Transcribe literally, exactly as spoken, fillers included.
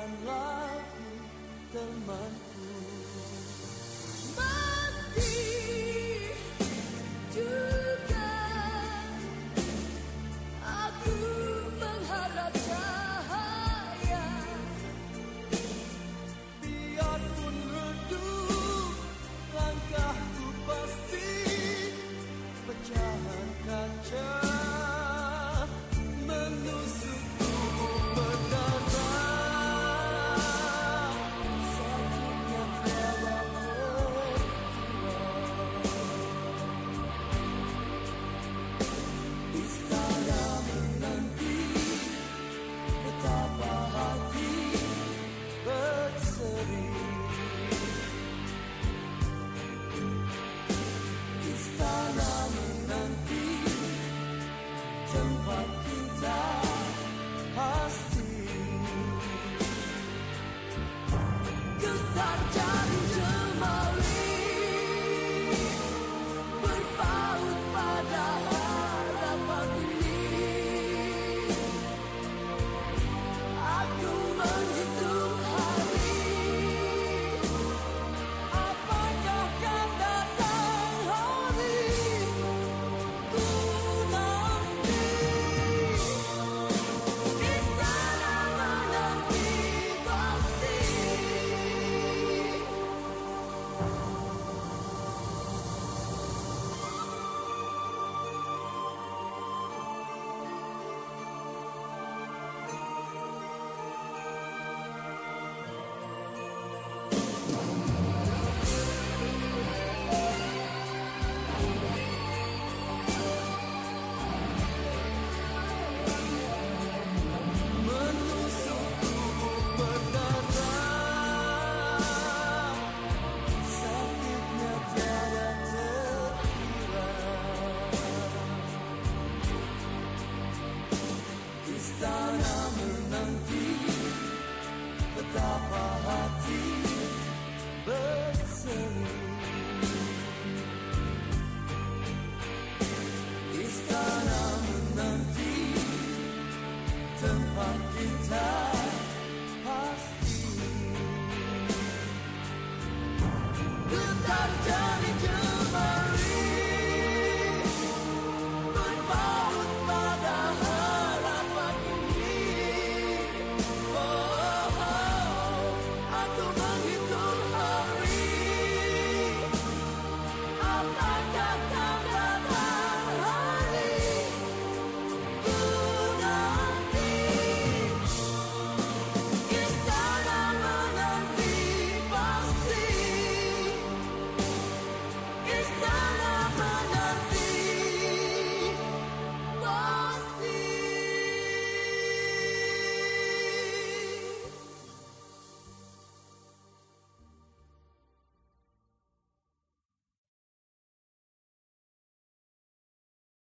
nyanyikan lagu temanku. Masih juga aku mengharap cahaya, biarpun redup langkahku pasti pecahan kaca menusuk tubuh berdarah, sakitnya tiada terkira. Istana menanti betapa hati berseri. Istana menanti tempat kita pasti. getar jaring jemari berpaut pada harapan ini. Aku menghitung hari, apakah kan datang hari ku nanti. Istana menanti pasti. Menusuk tubuh berdarah, sakitnya tiada terkira. Istana menanti betapa hati berseri. Istana menanti tempat kita pasti.